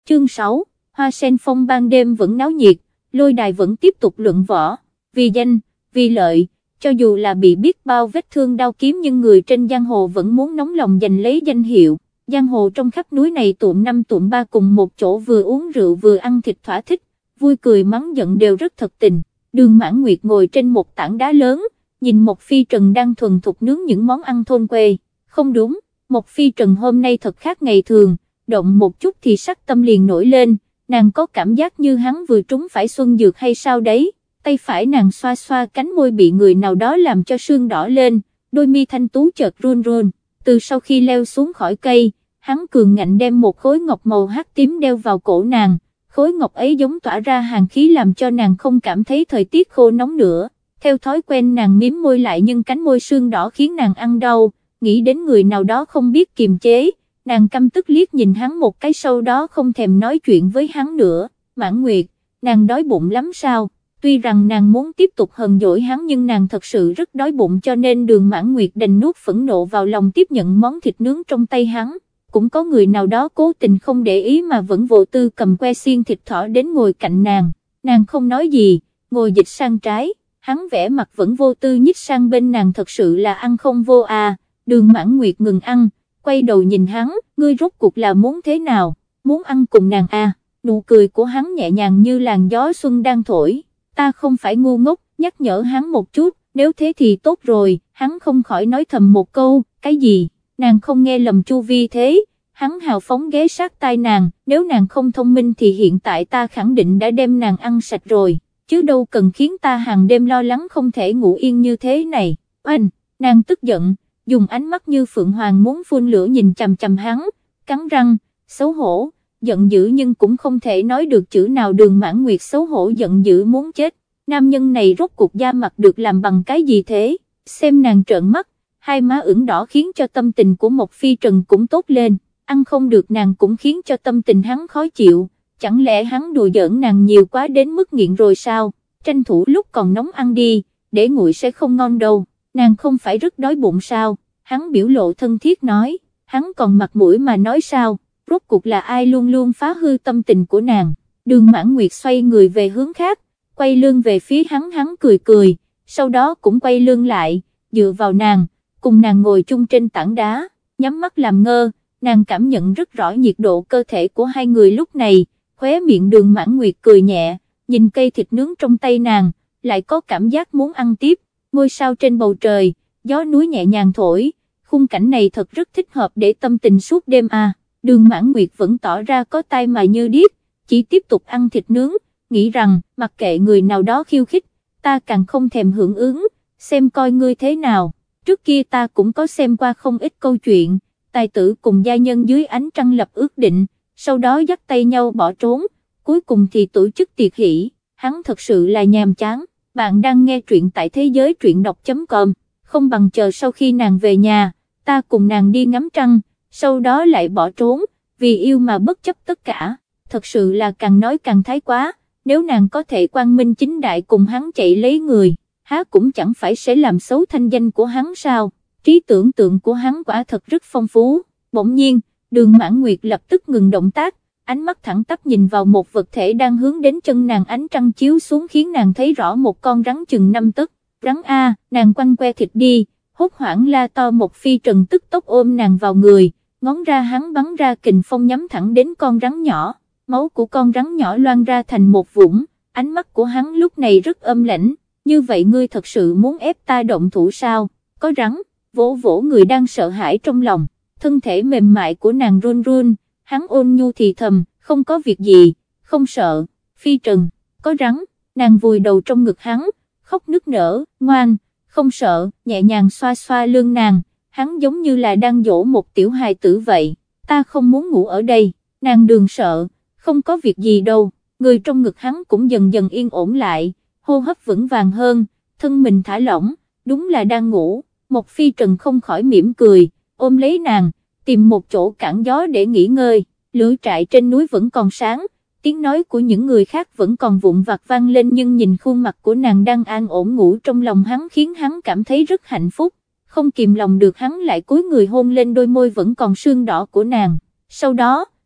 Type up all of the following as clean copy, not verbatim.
Chương 6, Hoa Sen Phong ban đêm vẫn náo nhiệt, lôi đài vẫn tiếp tục luận võ, vì danh, vì lợi, cho dù là bị biết bao vết thương đau kiếm nhưng người trên giang hồ vẫn muốn nóng lòng giành lấy danh hiệu. Giang hồ trong khắp núi này tụm năm tụm ba cùng một chỗ vừa uống rượu vừa ăn thịt thỏa thích, vui cười mắng giận đều rất thật tình. Đường Mãn Nguyệt ngồi trên một tảng đá lớn, nhìn Mộc Phi Trần đang thuần thục nướng những món ăn thôn quê. Không đúng, Mộc Phi Trần hôm nay thật khác ngày thường, động một chút thì sắc tâm liền nổi lên, nàng có cảm giác như hắn vừa trúng phải xuân dược hay sao đấy. Tay phải nàng xoa xoa cánh môi bị người nào đó làm cho sưng đỏ lên, đôi mi thanh tú chợt run run. Từ sau khi leo xuống khỏi cây, hắn cường ngạnh đem một khối ngọc màu hắc tím đeo vào cổ nàng, khối ngọc ấy giống tỏa ra hàn khí làm cho nàng không cảm thấy thời tiết khô nóng nữa. Theo thói quen nàng mím môi lại nhưng cánh môi sưng đỏ khiến nàng ăn đau, nghĩ đến người nào đó không biết kiềm chế, nàng căm tức liếc nhìn hắn một cái sau đó không thèm nói chuyện với hắn nữa. Mãn Nguyệt, nàng đói bụng lắm sao? Tuy rằng nàng muốn tiếp tục hờn dỗi hắn nhưng nàng thật sự rất đói bụng cho nên Đường Mãn Nguyệt đành nuốt phẫn nộ vào lòng tiếp nhận món thịt nướng trong tay hắn. Cũng có người nào đó cố tình không để ý mà vẫn vô tư cầm que xiên thịt thỏ đến ngồi cạnh nàng không nói gì, ngồi dịch sang trái, hắn vẻ mặt vẫn vô tư nhích sang bên nàng thật sự là ăn không vô à. Đường Mãn Nguyệt ngừng ăn, quay đầu nhìn hắn, ngươi rốt cuộc là muốn thế nào, muốn ăn cùng nàng à? Nụ cười của hắn nhẹ nhàng như làn gió xuân đang thổi. Ta không phải ngu ngốc, nhắc nhở hắn một chút, nếu thế thì tốt rồi. Hắn không khỏi nói thầm một câu, cái gì? Nàng không nghe lầm Chu Vi thế. Hắn hào phóng ghé sát tai nàng, nếu nàng không thông minh thì hiện tại ta khẳng định đã đem nàng ăn sạch rồi, chứ đâu cần khiến ta hàng đêm lo lắng không thể ngủ yên như thế này. Oanh, nàng tức giận, dùng ánh mắt như phượng hoàng muốn phun lửa nhìn chằm chằm hắn, cắn răng, xấu hổ, giận dữ nhưng cũng không thể nói được chữ nào. Đường Mãn Nguyệt xấu hổ giận dữ muốn chết, nam nhân này rốt cuộc da mặt được làm bằng cái gì thế? Xem nàng trợn mắt, hai má ửng đỏ khiến cho tâm tình của Mộc Phi Trần cũng tốt lên, ăn không được nàng cũng khiến cho tâm tình hắn khó chịu, chẳng lẽ hắn đùa giỡn nàng nhiều quá đến mức nghiện rồi sao? Tranh thủ lúc còn nóng ăn đi, để nguội sẽ không ngon đâu. Nàng không phải rất đói bụng sao? Hắn biểu lộ thân thiết nói, hắn còn mặt mũi mà nói sao? Rốt cuộc là ai luôn luôn phá hư tâm tình của nàng? Đường Mãn Nguyệt xoay người về hướng khác, quay lưng về phía hắn, hắn cười cười, sau đó cũng quay lưng lại, dựa vào nàng, cùng nàng ngồi chung trên tảng đá, nhắm mắt làm ngơ. Nàng cảm nhận rất rõ nhiệt độ cơ thể của hai người lúc này, khóe miệng Đường Mãn Nguyệt cười nhẹ, nhìn cây thịt nướng trong tay nàng, lại có cảm giác muốn ăn tiếp. Ngôi sao trên bầu trời, gió núi nhẹ nhàng thổi, khung cảnh này thật rất thích hợp để tâm tình suốt đêm à. Đường Mãn Nguyệt vẫn tỏ ra có tai mà như điếc, chỉ tiếp tục ăn thịt nướng, nghĩ rằng mặc kệ người nào đó khiêu khích, ta càng không thèm hưởng ứng, xem coi ngươi thế nào. Trước kia ta cũng có xem qua không ít câu chuyện, tài tử cùng gia nhân dưới ánh trăng lập ước định, sau đó dắt tay nhau bỏ trốn, cuối cùng thì tổ chức tiệc hỷ. Hắn thật sự là nhàm chán. Bạn đang nghe truyện tại thế giới truyện đọc.com, không bằng chờ sau khi nàng về nhà, ta cùng nàng đi ngắm trăng, sau đó lại bỏ trốn, vì yêu mà bất chấp tất cả. Thật sự là càng nói càng thái quá, nếu nàng có thể quang minh chính đại cùng hắn chạy lấy người, há cũng chẳng phải sẽ làm xấu thanh danh của hắn sao? Trí tưởng tượng của hắn quả thật rất phong phú. Bỗng nhiên, Đường Mãn Nguyệt lập tức ngừng động tác, ánh mắt thẳng tắp nhìn vào một vật thể đang hướng đến chân nàng, ánh trăng chiếu xuống khiến nàng thấy rõ một con rắn chừng 5 tấc. Rắn a, nàng quăng que thịt đi, hốt hoảng la to. Một Phi Trần tức tốc ôm nàng vào người, ngón ra hắn bắn ra kình phong nhắm thẳng đến con rắn nhỏ, máu của con rắn nhỏ loang ra thành một vũng, ánh mắt của hắn lúc này rất âm lãnh. Như vậy ngươi thật sự muốn ép ta động thủ sao? Có rắn, vỗ vỗ người đang sợ hãi trong lòng, thân thể mềm mại của nàng run run, hắn ôn nhu thì thầm, không có việc gì, không sợ. Phi Trần, có rắn, nàng vùi đầu trong ngực hắn, khóc nức nở, ngoan, không sợ, nhẹ nhàng xoa xoa lưng nàng, hắn giống như là đang dỗ một tiểu hài tử vậy. Ta không muốn ngủ ở đây. Nàng Đường sợ, không có việc gì đâu. Người trong ngực hắn cũng dần dần yên ổn lại, hô hấp vững vàng hơn, thân mình thả lỏng, đúng là đang ngủ. Một Phi Trần không khỏi mỉm cười, ôm lấy nàng, tìm một chỗ cản gió để nghỉ ngơi. Lửa trại trên núi vẫn còn sáng, tiếng nói của những người khác vẫn còn vụn vặt vang lên, nhưng nhìn khuôn mặt của nàng đang an ổn ngủ trong lòng hắn khiến hắn cảm thấy rất hạnh phúc. Không kìm lòng được hắn lại cúi người hôn lên đôi môi vẫn còn sương đỏ của nàng. Sau đó,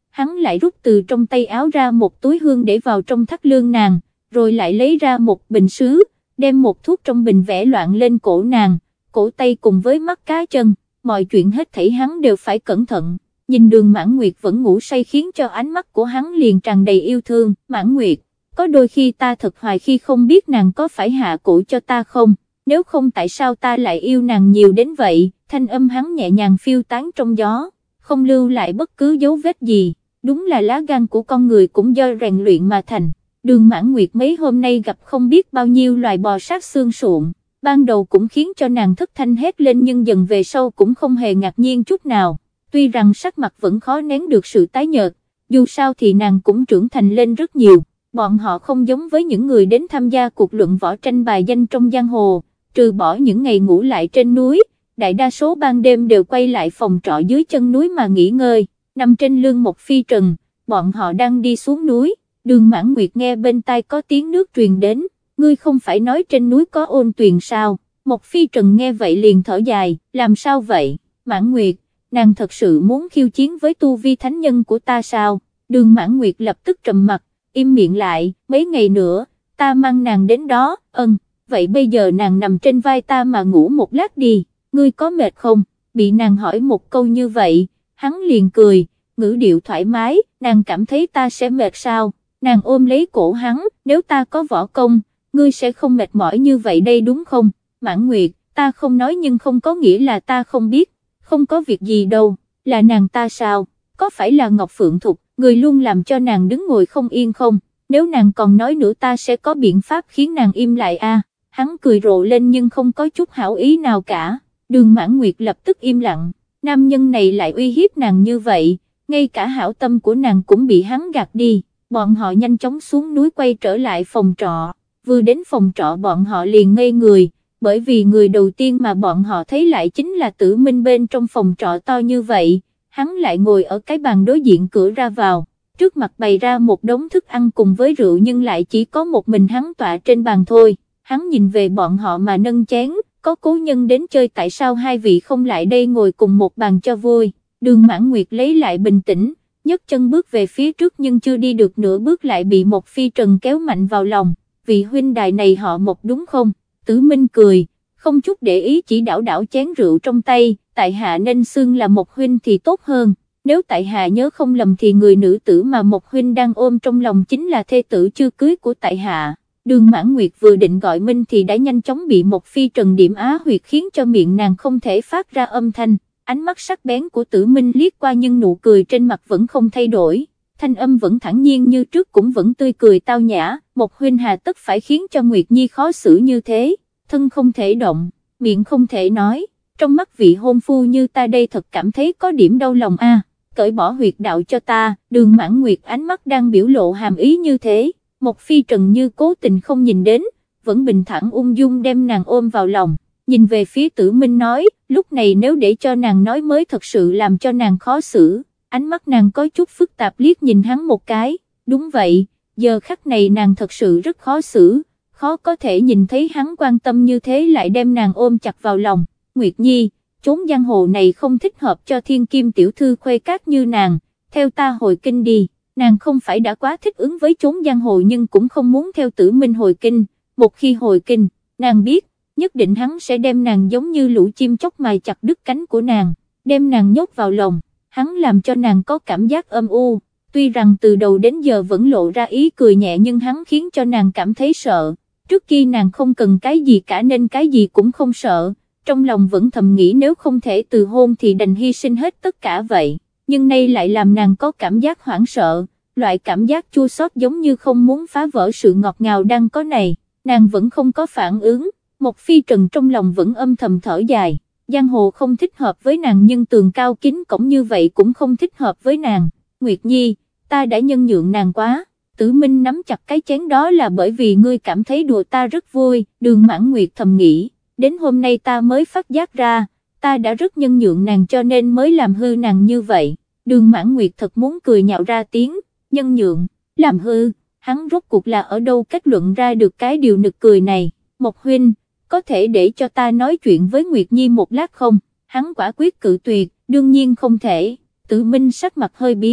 hắn lại rút từ trong tay áo ra một túi hương để vào trong thắt lưng nàng, rồi lại lấy ra một bình sứ, đem một thuốc trong bình vẽ loạn lên cổ nàng, cổ tay cùng với mắt cá chân, mọi chuyện hết thảy hắn đều phải cẩn thận. Nhìn Đường Mãn Nguyệt vẫn ngủ say khiến cho ánh mắt của hắn liền tràn đầy yêu thương. Mãn Nguyệt, có đôi khi ta thật hoài khi không biết nàng có phải hạ cổ cho ta không, nếu không tại sao ta lại yêu nàng nhiều đến vậy. Thanh âm hắn nhẹ nhàng phiêu tán trong gió, không lưu lại bất cứ dấu vết gì, đúng là lá gan của con người cũng do rèn luyện mà thành. Đường Mãn Nguyệt mấy hôm nay gặp không biết bao nhiêu loài bò sát xương sụn, ban đầu cũng khiến cho nàng thất thanh hét lên nhưng dần về sau cũng không hề ngạc nhiên chút nào. Tuy rằng sắc mặt vẫn khó nén được sự tái nhợt, dù sao thì nàng cũng trưởng thành lên rất nhiều. Bọn họ không giống với những người đến tham gia cuộc luận võ tranh bài danh trong giang hồ, trừ bỏ những ngày ngủ lại trên núi, đại đa số ban đêm đều quay lại phòng trọ dưới chân núi mà nghỉ ngơi, nằm trên lưng một phi trần. Bọn họ đang đi xuống núi, Đường Mãn Nguyệt nghe bên tai có tiếng nước truyền đến, ngươi không phải nói trên núi có ôn tuyền sao? Một phi trần nghe vậy liền thở dài, làm sao vậy? Mãn Nguyệt, nàng thật sự muốn khiêu chiến với tu vi thánh nhân của ta sao? Đường Mãn Nguyệt lập tức trầm mặt, im miệng lại, mấy ngày nữa, ta mang nàng đến đó. Vậy bây giờ nàng nằm trên vai ta mà ngủ một lát đi, ngươi có mệt không? Bị nàng hỏi một câu như vậy, hắn liền cười, ngữ điệu thoải mái, nàng cảm thấy ta sẽ mệt sao? Nàng ôm lấy cổ hắn, nếu ta có võ công, ngươi sẽ không mệt mỏi như vậy đây đúng không? Mãn Nguyệt, ta không nói nhưng không có nghĩa là ta không biết, không có việc gì đâu, là nàng ta sao? Có phải là Ngọc Phượng Thục, người luôn làm cho nàng đứng ngồi không yên không? Nếu nàng còn nói nữa ta sẽ có biện pháp khiến nàng im lại a. Hắn cười rộ lên nhưng không có chút hảo ý nào cả. Đường Mãn Nguyệt lập tức im lặng, nam nhân này lại uy hiếp nàng như vậy, ngay cả hảo tâm của nàng cũng bị hắn gạt đi. Bọn họ nhanh chóng xuống núi quay trở lại phòng trọ, vừa đến phòng trọ bọn họ liền ngây người, bởi vì người đầu tiên mà bọn họ thấy lại chính là Tử Minh bên trong phòng trọ to như vậy, hắn lại ngồi ở cái bàn đối diện cửa ra vào, trước mặt bày ra một đống thức ăn cùng với rượu nhưng lại chỉ có một mình hắn tọa trên bàn thôi. Hắn nhìn về bọn họ mà nâng chén, có cố nhân đến chơi tại sao hai vị không lại đây ngồi cùng một bàn cho vui. Đường Mãn Nguyệt lấy lại bình tĩnh, nhấc chân bước về phía trước nhưng chưa đi được nửa bước lại bị một phi trần kéo mạnh vào lòng. Vị huynh đài này họ Một đúng không? Tử Minh cười, không chút để ý chỉ đảo đảo chén rượu trong tay, tại hạ nên xưng là Một huynh thì tốt hơn, nếu tại hạ nhớ không lầm thì người nữ tử mà Một huynh đang ôm trong lòng chính là thê tử chưa cưới của tại hạ. Đường Mãn Nguyệt vừa định gọi Minh thì đã nhanh chóng bị một phi trần điểm á huyệt khiến cho miệng nàng không thể phát ra âm thanh. Ánh mắt sắc bén của Tử Minh liếc qua nhưng nụ cười trên mặt vẫn không thay đổi, thanh âm vẫn thản nhiên như trước cũng vẫn tươi cười tao nhã. Một huynh hà tất phải khiến cho Nguyệt Nhi khó xử như thế, thân không thể động, miệng không thể nói, trong mắt vị hôn phu như ta đây thật cảm thấy có điểm đau lòng a. Cởi bỏ huyệt đạo cho ta. Đường Mãn Nguyệt ánh mắt đang biểu lộ hàm ý như thế, một phi trần như cố tình không nhìn đến, vẫn bình thản ung dung đem nàng ôm vào lòng, nhìn về phía Tử Minh nói, lúc này nếu để cho nàng nói mới thật sự làm cho nàng khó xử. Ánh mắt nàng có chút phức tạp liếc nhìn hắn một cái, đúng vậy, giờ khắc này nàng thật sự rất khó xử, khó có thể nhìn thấy hắn quan tâm như thế lại đem nàng ôm chặt vào lòng. Nguyệt Nhi, chốn giang hồ này không thích hợp cho thiên kim tiểu thư khuê cát như nàng, theo ta hồi kinh đi. Nàng không phải đã quá thích ứng với chốn giang hồ nhưng cũng không muốn theo Tử Minh hồi kinh, một khi hồi kinh, nàng biết, nhất định hắn sẽ đem nàng giống như lũ chim chóc mài chặt đứt cánh của nàng, đem nàng nhốt vào lòng, hắn làm cho nàng có cảm giác âm u, tuy rằng từ đầu đến giờ vẫn lộ ra ý cười nhẹ nhưng hắn khiến cho nàng cảm thấy sợ, trước kia nàng không cần cái gì cả nên cái gì cũng không sợ, trong lòng vẫn thầm nghĩ nếu không thể từ hôn thì đành hy sinh hết tất cả vậy. Nhưng nay lại làm nàng có cảm giác hoảng sợ, loại cảm giác chua xót giống như không muốn phá vỡ sự ngọt ngào đang có này, nàng vẫn không có phản ứng. Một phi trần trong lòng vẫn âm thầm thở dài, giang hồ không thích hợp với nàng nhưng tường cao kín cổng như vậy cũng không thích hợp với nàng. Nguyệt Nhi, ta đã nhân nhượng nàng quá. Tử Minh nắm chặt cái chén đó là bởi vì ngươi cảm thấy đùa ta rất vui. Đường Mãn Nguyệt thầm nghĩ, đến hôm nay ta mới phát giác ra, ta đã rất nhân nhượng nàng cho nên mới làm hư nàng như vậy. Đường Mãn Nguyệt thật muốn cười nhạo ra tiếng, nhân nhượng, làm hư, hắn rốt cuộc là ở đâu kết luận ra được cái điều nực cười này. Một huynh, có thể để cho ta nói chuyện với Nguyệt Nhi một lát không? Hắn quả quyết cự tuyệt, đương nhiên không thể. Tử Minh sắc mặt hơi biến,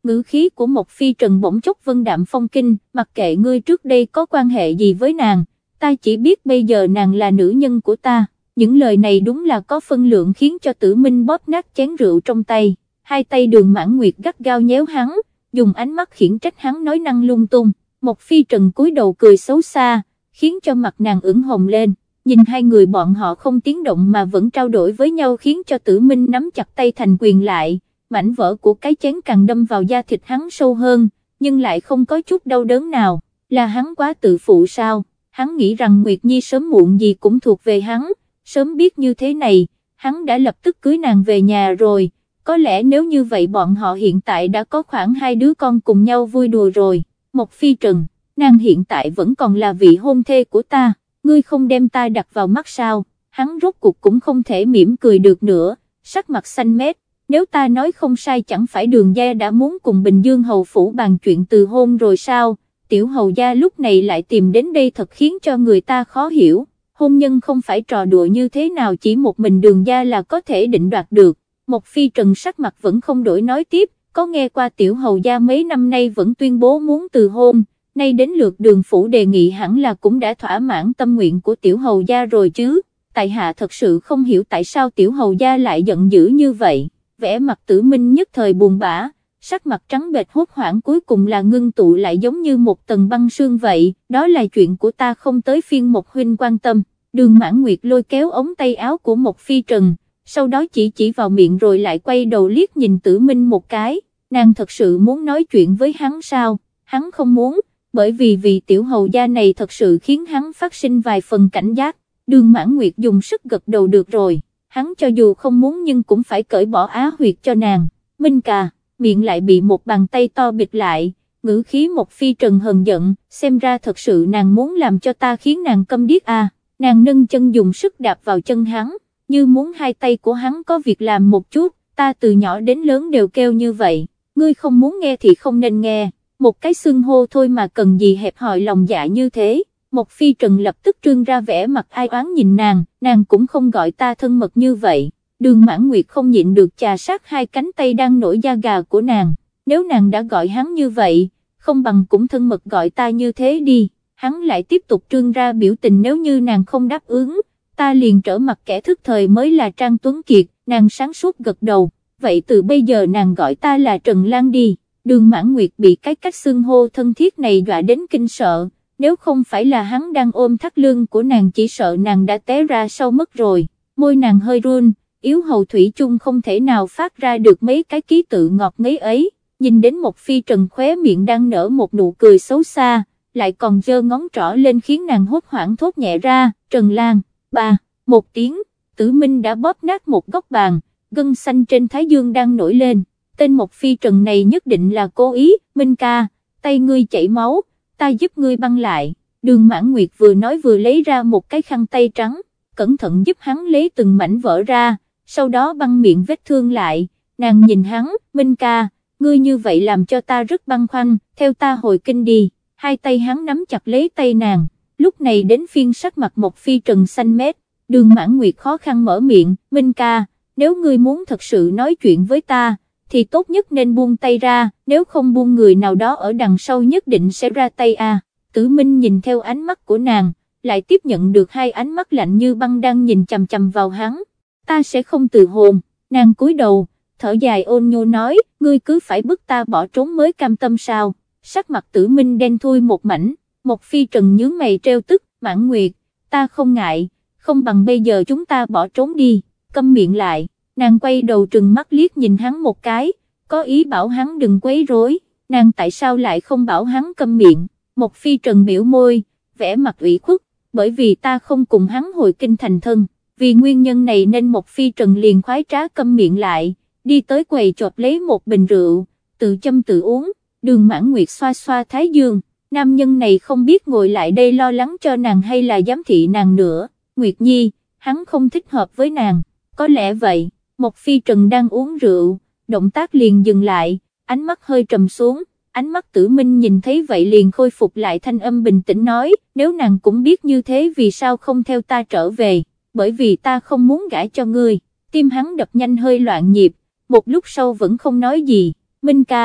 ngữ khí của Mộc Phi Trần bỗng chốc vân đạm phong kinh, mặc kệ ngươi trước đây có quan hệ gì với nàng, ta chỉ biết bây giờ nàng là nữ nhân của ta. Những lời này đúng là có phân lượng khiến cho Tử Minh bóp nát chén rượu trong tay, hai tay Đường Mãn Nguyệt gắt gao nhéo hắn, dùng ánh mắt khiển trách hắn nói năng lung tung. Mộc Phi Trần cúi đầu cười xấu xa, khiến cho mặt nàng ửng hồng lên, nhìn hai người bọn họ không tiếng động mà vẫn trao đổi với nhau khiến cho Tử Minh nắm chặt tay thành quyền lại, mảnh vỡ của cái chén càng đâm vào da thịt hắn sâu hơn, nhưng lại không có chút đau đớn nào, là hắn quá tự phụ sao, hắn nghĩ rằng Nguyệt Nhi sớm muộn gì cũng thuộc về hắn, sớm biết như thế này, hắn đã lập tức cưới nàng về nhà rồi, có lẽ nếu như vậy bọn họ hiện tại đã có khoảng 2 đứa con cùng nhau vui đùa rồi. Mộc Phi Trần, nàng hiện tại vẫn còn là vị hôn thê của ta, ngươi không đem ta đặt vào mắt sao, hắn rốt cuộc cũng không thể mỉm cười được nữa, sắc mặt xanh mét, nếu ta nói không sai chẳng phải Đường gia đã muốn cùng Bình Dương hầu phủ bàn chuyện từ hôn rồi sao, tiểu hầu gia lúc này lại tìm đến đây thật khiến cho người ta khó hiểu, hôn nhân không phải trò đùa như thế nào chỉ một mình Đường gia là có thể định đoạt được. Mộc Phi Trần sắc mặt vẫn không đổi nói tiếp, có nghe qua tiểu hầu gia mấy năm nay vẫn tuyên bố muốn từ hôn, nay đến lượt Đường phủ đề nghị hẳn là cũng đã thỏa mãn tâm nguyện của tiểu hầu gia rồi chứ, tại hạ thật sự không hiểu tại sao tiểu hầu gia lại giận dữ như vậy, vẻ mặt Tử Minh nhất thời buồn bã, sắc mặt trắng bệch hốt hoảng cuối cùng là ngưng tụ lại giống như một tầng băng sương vậy, đó là chuyện của ta không tới phiên Mộc huynh quan tâm. Đường Mãn Nguyệt lôi kéo ống tay áo của Mộc Phi Trần, sau đó chỉ vào miệng rồi lại quay đầu liếc nhìn Tử Minh một cái, nàng thật sự muốn nói chuyện với hắn sao, hắn không muốn, bởi vì tiểu hầu gia này thật sự khiến hắn phát sinh vài phần cảnh giác. Đường Mãn Nguyệt dùng sức gật đầu được rồi, hắn cho dù không muốn nhưng cũng phải cởi bỏ á huyệt cho nàng. Minh ca, miệng lại bị một bàn tay to bịt lại, ngữ khí Mộc Phi Trần hờn giận, xem ra thật sự nàng muốn làm cho ta khiến nàng câm điếc à, nàng nâng chân dùng sức đạp vào chân hắn, như muốn hai tay của hắn có việc làm một chút, ta từ nhỏ đến lớn đều kêu như vậy, ngươi không muốn nghe thì không nên nghe, một cái xưng hô thôi mà cần gì hẹp hòi lòng dạ như thế. Mộc Phi Trần lập tức trương ra vẻ mặt ai oán nhìn nàng cũng không gọi ta thân mật như vậy. Đường Mãn Nguyệt không nhịn được chà sát hai cánh tay đang nổi da gà của nàng, nếu nàng đã gọi hắn như vậy, không bằng cũng thân mật gọi ta như thế đi. Hắn lại tiếp tục trương ra biểu tình nếu như nàng không đáp ứng, ta liền trở mặt kẻ thức thời mới là Trang Tuấn Kiệt. Nàng sáng suốt gật đầu, vậy từ bây giờ nàng gọi ta là Trần Lan đi. Đường Mãn Nguyệt bị cái cách xưng hô thân thiết này dọa đến kinh sợ, nếu không phải là hắn đang ôm thắt lưng của nàng chỉ sợ nàng đã té ra sau mất rồi. Môi nàng hơi run, yếu hầu thủy chung không thể nào phát ra được mấy cái ký tự ngọt ngấy ấy, nhìn đến Mộc Phi Trần khóe miệng đang nở một nụ cười xấu xa, lại còn giơ ngón trỏ lên khiến nàng hốt hoảng thốt nhẹ ra, Trần Lan. Ba, một tiếng, Tử Minh đã bóp nát một góc bàn, gân xanh trên thái dương đang nổi lên, tên Mộc Phi Trần này nhất định là cố ý. Minh ca, tay ngươi chảy máu, ta giúp ngươi băng lại. Đường Mãn Nguyệt vừa nói vừa lấy ra một cái khăn tay trắng, cẩn thận giúp hắn lấy từng mảnh vỡ ra, sau đó băng miệng vết thương lại. Nàng nhìn hắn, Minh ca, ngươi như vậy làm cho ta rất băn khoăn, theo ta hồi kinh đi. Hai tay hắn nắm chặt lấy tay nàng, lúc này đến phiên sắc mặt Mộc Phi Trần xanh mét. Đường Mãn Nguyệt khó khăn mở miệng, Minh ca, nếu ngươi muốn thật sự nói chuyện với ta, thì tốt nhất nên buông tay ra, nếu không buông người nào đó ở đằng sau nhất định sẽ ra tay à. Tử Minh nhìn theo ánh mắt của nàng, lại tiếp nhận được hai ánh mắt lạnh như băng đang nhìn chằm chằm vào hắn. Ta sẽ không từ hôn. Nàng cúi đầu, thở dài ôn nhô nói, ngươi cứ phải bức ta bỏ trốn mới cam tâm sao. Sắc mặt Tử Minh đen thui một mảnh. Mộc Phi Trần nhướng mày trêu tức, Mãn Nguyệt, ta không ngại, không bằng bây giờ chúng ta bỏ trốn đi. Câm miệng lại. Nàng quay đầu trừng mắt liếc nhìn hắn một cái, có ý bảo hắn đừng quấy rối, nàng tại sao lại không bảo hắn câm miệng. Mộc Phi Trần biểu môi, vẻ mặt ủy khuất, bởi vì ta không cùng hắn hồi kinh thành thân, vì nguyên nhân này nên Mộc Phi Trần liền khoái trá câm miệng lại, đi tới quầy chộp lấy một bình rượu, tự châm tự uống. Đường Mãn Nguyệt xoa xoa thái dương, nam nhân này không biết ngồi lại đây lo lắng cho nàng hay là giám thị nàng nữa. Nguyệt Nhi, hắn không thích hợp với nàng, có lẽ vậy. Mộc Phi Trần đang uống rượu, động tác liền dừng lại, ánh mắt hơi trầm xuống, ánh mắt Tử Minh nhìn thấy vậy liền khôi phục lại thanh âm bình tĩnh nói, nếu nàng cũng biết như thế vì sao không theo ta trở về, bởi vì ta không muốn gả cho ngươi. Tim hắn đập nhanh hơi loạn nhịp, một lúc sau vẫn không nói gì. Minh ca,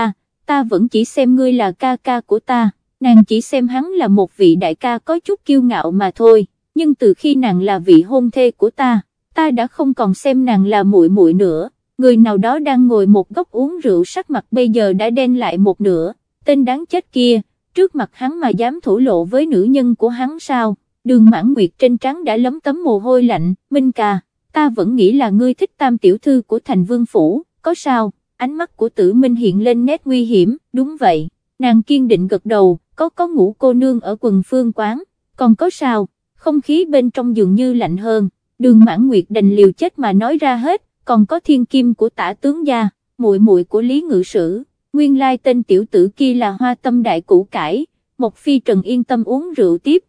ta vẫn chỉ xem ngươi là ca ca của ta, nàng chỉ xem hắn là một vị đại ca có chút kiêu ngạo mà thôi, nhưng từ khi nàng là vị hôn thê của ta, ta đã không còn xem nàng là muội muội nữa. Người nào đó đang ngồi một góc uống rượu, sắc mặt bây giờ đã đen lại một nửa, tên đáng chết kia, trước mặt hắn mà dám thổ lộ với nữ nhân của hắn sao? Đường Mãn Nguyệt trên trán đã lấm tấm mồ hôi lạnh. Minh ca, ta vẫn nghĩ là ngươi thích Tam tiểu thư của Thành Vương phủ, có sao? Ánh mắt của Tử Minh hiện lên nét nguy hiểm. Đúng vậy, nàng kiên định gật đầu, có Ngũ cô nương ở Quần Phương quán, còn có sao? Không khí bên trong dường như lạnh hơn. Đường Mãn Nguyệt đành liều chết mà nói ra hết, còn có thiên kim của Tả tướng gia, muội muội của Lý Ngự Sử, nguyên lai tên tiểu tử kia là Hoa Tâm đại củ cải. Một Phi Trần yên tâm uống rượu tiếp.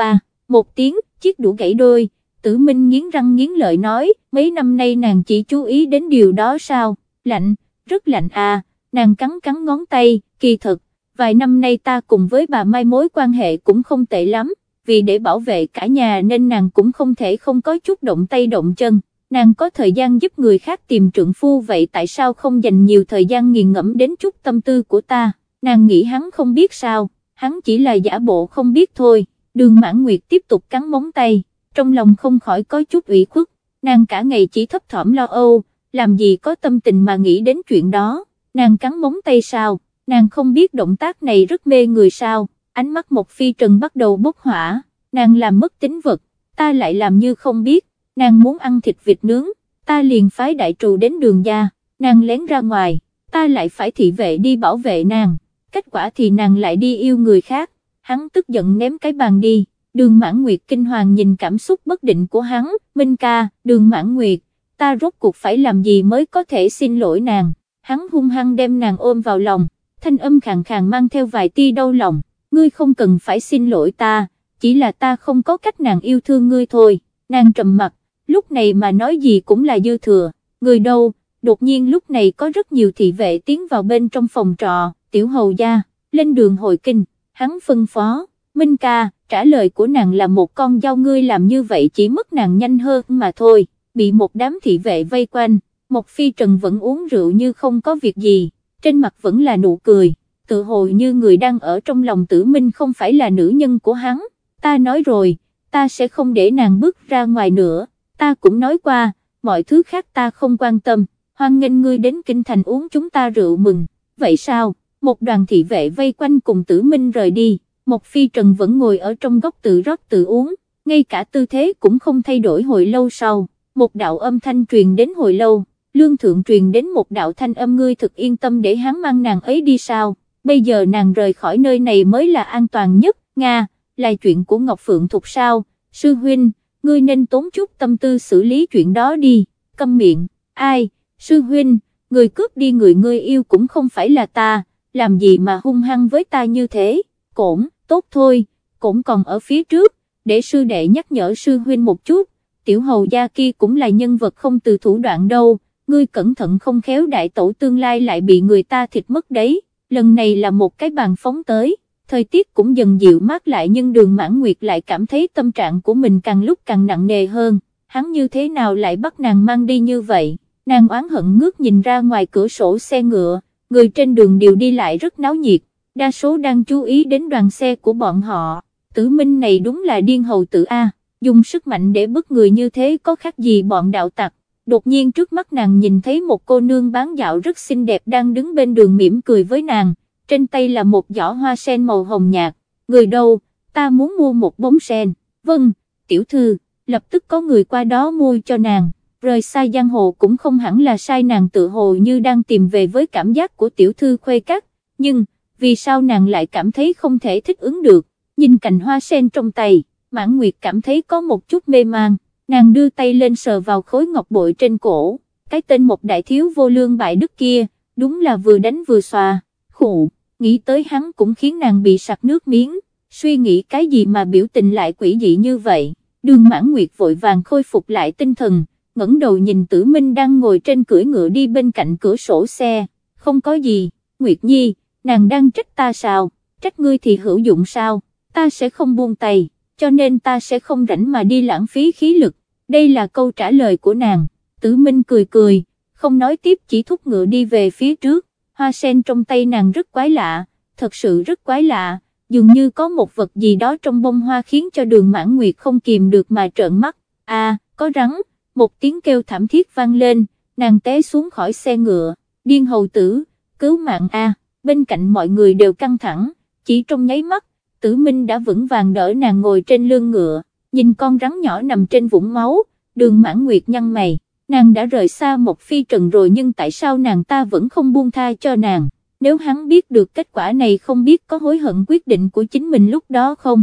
Một tiếng, chiếc đũa gãy đôi. Tử Minh nghiến răng nghiến lợi nói, mấy năm nay nàng chỉ chú ý đến điều đó sao? Lạnh, rất lạnh à. Nàng cắn cắn ngón tay, kỳ thực, vài năm nay ta cùng với bà Mai mối quan hệ cũng không tệ lắm, vì để bảo vệ cả nhà nên nàng cũng không thể không có chút động tay động chân. Nàng có thời gian giúp người khác tìm trượng phu, vậy tại sao không dành nhiều thời gian nghiền ngẫm đến chút tâm tư của ta? Nàng nghĩ hắn không biết sao? Hắn chỉ là giả bộ không biết thôi. Đường Mãn Nguyệt tiếp tục cắn móng tay, trong lòng không khỏi có chút ủy khuất. Nàng cả ngày chỉ thấp thỏm lo âu, làm gì có tâm tình mà nghĩ đến chuyện đó. Nàng cắn móng tay sao? Nàng không biết động tác này rất mê người sao? Ánh mắt Một Phi Trần bắt đầu bốc hỏa. Nàng làm mất tính vật, ta lại làm như không biết. Nàng muốn ăn thịt vịt nướng, ta liền phái đại trù đến Đường gia. Nàng lén ra ngoài, ta lại phải thị vệ đi bảo vệ nàng. Kết quả thì nàng lại đi yêu người khác. Hắn tức giận ném cái bàn đi. Đường Mãn Nguyệt kinh hoàng nhìn cảm xúc bất định của hắn. Minh ca, Đường Mãn Nguyệt, ta rốt cuộc phải làm gì mới có thể xin lỗi nàng? Hắn hung hăng đem nàng ôm vào lòng, thanh âm khàn khàn mang theo vài tia đau lòng. Ngươi không cần phải xin lỗi ta, chỉ là ta không có cách nàng yêu thương ngươi thôi. Nàng trầm mặt, lúc này mà nói gì cũng là dư thừa. Người đâu? Đột nhiên lúc này có rất nhiều thị vệ tiến vào bên trong phòng trọ. Tiểu hầu gia, lên đường hồi kinh. Hắn phân phó, Minh ca, trả lời của nàng là một con dao, ngươi làm như vậy chỉ mất nàng nhanh hơn mà thôi. Bị một đám thị vệ vây quanh, Một Phi Trần vẫn uống rượu như không có việc gì, trên mặt vẫn là nụ cười, tự hồ như người đang ở trong lòng Tử Minh không phải là nữ nhân của hắn. Ta nói rồi, ta sẽ không để nàng bước ra ngoài nữa, ta cũng nói qua, mọi thứ khác ta không quan tâm, hoan nghênh ngươi đến kinh thành uống chúng ta rượu mừng. Vậy sao? Một đoàn thị vệ vây quanh cùng Tử Minh rời đi. Một Phi Trần vẫn ngồi ở trong góc tự rót tự uống, ngay cả tư thế cũng không thay đổi. Hồi lâu sau, một đạo âm thanh truyền đến. Hồi lâu, Lương Thượng truyền đến một đạo thanh âm, ngươi thực yên tâm để hắn mang nàng ấy đi sao? Bây giờ nàng rời khỏi nơi này mới là an toàn nhất. Nga, là chuyện của Ngọc Phượng Thục sao? Sư huynh, ngươi nên tốn chút tâm tư xử lý chuyện đó đi. Câm miệng. Ai? Sư huynh, người cướp đi người ngươi yêu cũng không phải là ta, làm gì mà hung hăng với ta như thế? Cổn, tốt thôi, Cổn còn ở phía trước, để sư đệ nhắc nhở sư huynh một chút. Tiểu hầu gia kia cũng là nhân vật không từ thủ đoạn đâu, ngươi cẩn thận không khéo đại tổ tương lai lại bị người ta thịt mất đấy. Lần này là một cái bàn phóng tới, thời tiết cũng dần dịu mát lại, nhưng Đường Mãn Nguyệt lại cảm thấy tâm trạng của mình càng lúc càng nặng nề hơn. Hắn như thế nào lại bắt nàng mang đi như vậy? Nàng oán hận ngước nhìn ra ngoài cửa sổ xe ngựa, người trên đường đều đi lại rất náo nhiệt, đa số đang chú ý đến đoàn xe của bọn họ. Tử Minh này đúng là điên hầu tử A, dùng sức mạnh để bức người như thế có khác gì bọn đạo tặc. Đột nhiên trước mắt nàng nhìn thấy một cô nương bán dạo rất xinh đẹp đang đứng bên đường mỉm cười với nàng, trên tay là một giỏ hoa sen màu hồng nhạt. Người đâu? Ta muốn mua một bông sen. Vâng, tiểu thư. Lập tức có người qua đó mua cho nàng. Rời xa giang hồ cũng không hẳn là sai, nàng tự hồ như đang tìm về với cảm giác của tiểu thư khuê các, nhưng vì sao nàng lại cảm thấy không thể thích ứng được? Nhìn cành hoa sen trong tay, Mãn Nguyệt cảm thấy có một chút mê man, nàng đưa tay lên sờ vào khối ngọc bội trên cổ, cái tên Một đại thiếu vô lương bại đức kia, đúng là vừa đánh vừa xòa. Khụ, nghĩ tới hắn cũng khiến nàng bị sặc nước miếng, suy nghĩ cái gì mà biểu tình lại quỷ dị như vậy. Đường Mãn Nguyệt vội vàng khôi phục lại tinh thần, ngẩng đầu nhìn Tử Minh đang ngồi trên cưỡi ngựa đi bên cạnh cửa sổ xe. Không có gì, Nguyệt Nhi, nàng đang trách ta sao? Trách ngươi thì hữu dụng sao? Ta sẽ không buông tay, cho nên ta sẽ không rảnh mà đi lãng phí khí lực. Đây là câu trả lời của nàng. Tử Minh cười cười, không nói tiếp, chỉ thúc ngựa đi về phía trước. hoa sen trong tay nàng rất quái lạ, thật sự rất quái lạ, dường như có một vật gì đó trong bông hoa khiến cho Đường Mãn Nguyệt không kìm được mà trợn mắt. Có rắn, một tiếng kêu thảm thiết vang lên, nàng té xuống khỏi xe ngựa. Điên hầu tử, cứu mạng a! Bên cạnh mọi người đều căng thẳng, chỉ trong nháy mắt, Tử Minh đã vững vàng đỡ nàng ngồi trên lưng ngựa, nhìn con rắn nhỏ nằm trên vũng máu, Đường Mãn Nguyệt nhăn mày, nàng đã rời xa một phi trần rồi nhưng tại sao nàng ta vẫn không buông tha cho nàng, nếu hắn biết được kết quả này không biết có hối hận quyết định của chính mình lúc đó không,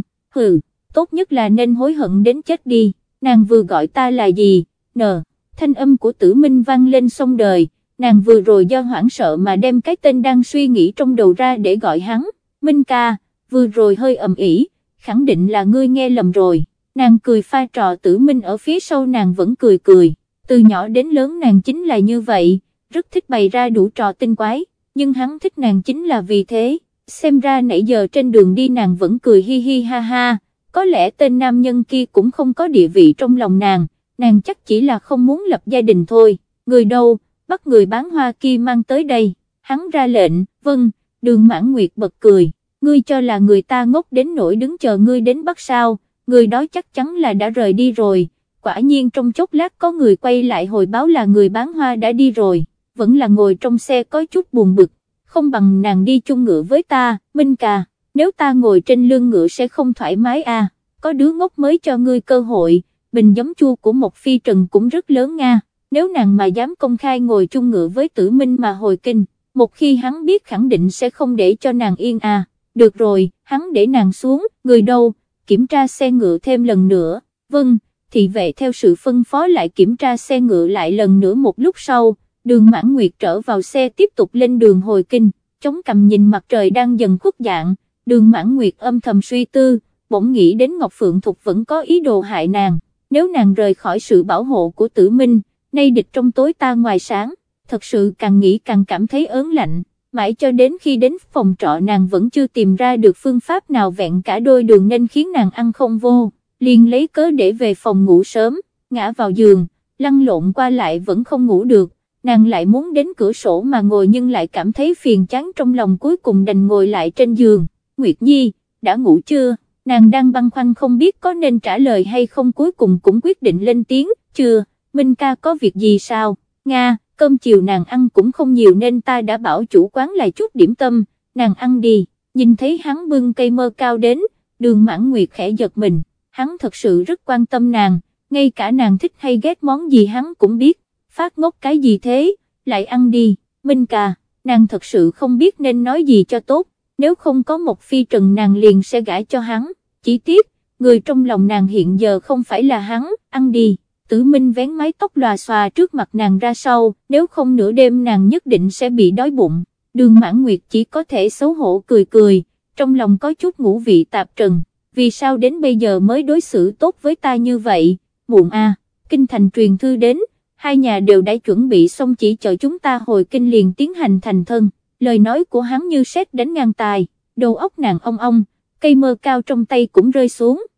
tốt nhất là nên hối hận đến chết đi, nàng vừa gọi ta là gì, thanh âm của Tử Minh vang lên sông đời, nàng vừa rồi do hoảng sợ mà đem cái tên đang suy nghĩ trong đầu ra để gọi hắn, Minh ca, vừa rồi hơi ầm ĩ, khẳng định là ngươi nghe lầm rồi, nàng cười pha trò. Tử Minh ở phía sau nàng vẫn cười, từ nhỏ đến lớn nàng chính là như vậy, rất thích bày ra đủ trò tinh quái, nhưng hắn thích nàng chính là vì thế, xem ra nãy giờ trên đường đi nàng vẫn cười hi hi ha ha, có lẽ tên nam nhân kia cũng không có địa vị trong lòng nàng chắc chỉ là không muốn lập gia đình thôi, người đâu, bắt người bán hoa kia mang tới đây, hắn ra lệnh, vâng. Đường Mãn Nguyệt bật cười, ngươi cho là người ta ngốc đến nỗi đứng chờ ngươi đến bắt sao, người đó chắc chắn là đã rời đi rồi, quả nhiên trong chốc lát có người quay lại hồi báo là người bán hoa đã đi rồi, vẫn là ngồi trong xe có chút buồn bực, không bằng nàng đi chung ngựa với ta, Minh ca, nếu ta ngồi trên lưng ngựa sẽ không thoải mái có đứa ngốc mới cho ngươi cơ hội, bình giấm chua của một phi trần cũng rất lớn nga, nếu nàng mà dám công khai ngồi chung ngựa với Tử Minh mà hồi kinh, một khi hắn biết khẳng định sẽ không để cho nàng yên được rồi, hắn để nàng xuống, người đâu, kiểm tra xe ngựa thêm lần nữa, vâng. Thị vệ theo sự phân phó lại kiểm tra xe ngựa lại lần nữa. Một lúc sau, Đường Mãn Nguyệt trở vào xe tiếp tục lên đường hồi kinh, chống cằm nhìn mặt trời đang dần khuất dạng, Đường Mãn Nguyệt âm thầm suy tư, bỗng nghĩ đến Ngọc Phượng Thục vẫn có ý đồ hại nàng, nếu nàng rời khỏi sự bảo hộ của Tử Minh, nay địch trong tối ta ngoài sáng, thật sự càng nghĩ càng cảm thấy ớn lạnh, mãi cho đến khi đến phòng trọ nàng vẫn chưa tìm ra được phương pháp nào vẹn cả đôi đường nên khiến nàng ăn không vô, liền lấy cớ để về phòng ngủ sớm, ngã vào giường, lăn lộn qua lại vẫn không ngủ được, nàng lại muốn đến cửa sổ mà ngồi nhưng lại cảm thấy phiền chán trong lòng, cuối cùng đành ngồi lại trên giường. Nguyệt Nhi, đã ngủ chưa? Nàng đang băn khoăn không biết có nên trả lời hay không, cuối cùng cũng quyết định lên tiếng, chưa. Minh ca có việc gì sao? Nga, cơm chiều nàng ăn cũng không nhiều nên ta đã bảo chủ quán lại chút điểm tâm, nàng ăn đi. Nhìn thấy hắn bưng cây mơ cao đến, Đường Mãn Nguyệt khẽ giật mình, hắn thật sự rất quan tâm nàng, ngay cả nàng thích hay ghét món gì hắn cũng biết, phát ngốc cái gì thế, lại ăn đi. Minh ca, nàng thật sự không biết nên nói gì cho tốt, nếu không có một phi trần nàng liền sẽ gả cho hắn, chỉ tiếc, người trong lòng nàng hiện giờ không phải là hắn, ăn đi. Tử Minh vén mái tóc lòa xòa trước mặt nàng ra sau, nếu không nửa đêm nàng nhất định sẽ bị đói bụng. Đường Mãn Nguyệt chỉ có thể xấu hổ cười, trong lòng có chút ngũ vị tạp trần, vì sao đến bây giờ mới đối xử tốt với ta như vậy, muộn kinh thành truyền thư đến, hai nhà đều đã chuẩn bị xong chỉ chờ chúng ta hồi kinh liền tiến hành thành thân. Lời nói của hắn như sét đánh ngang tai, đầu óc nàng ong ong, cây mơ cao trong tay cũng rơi xuống,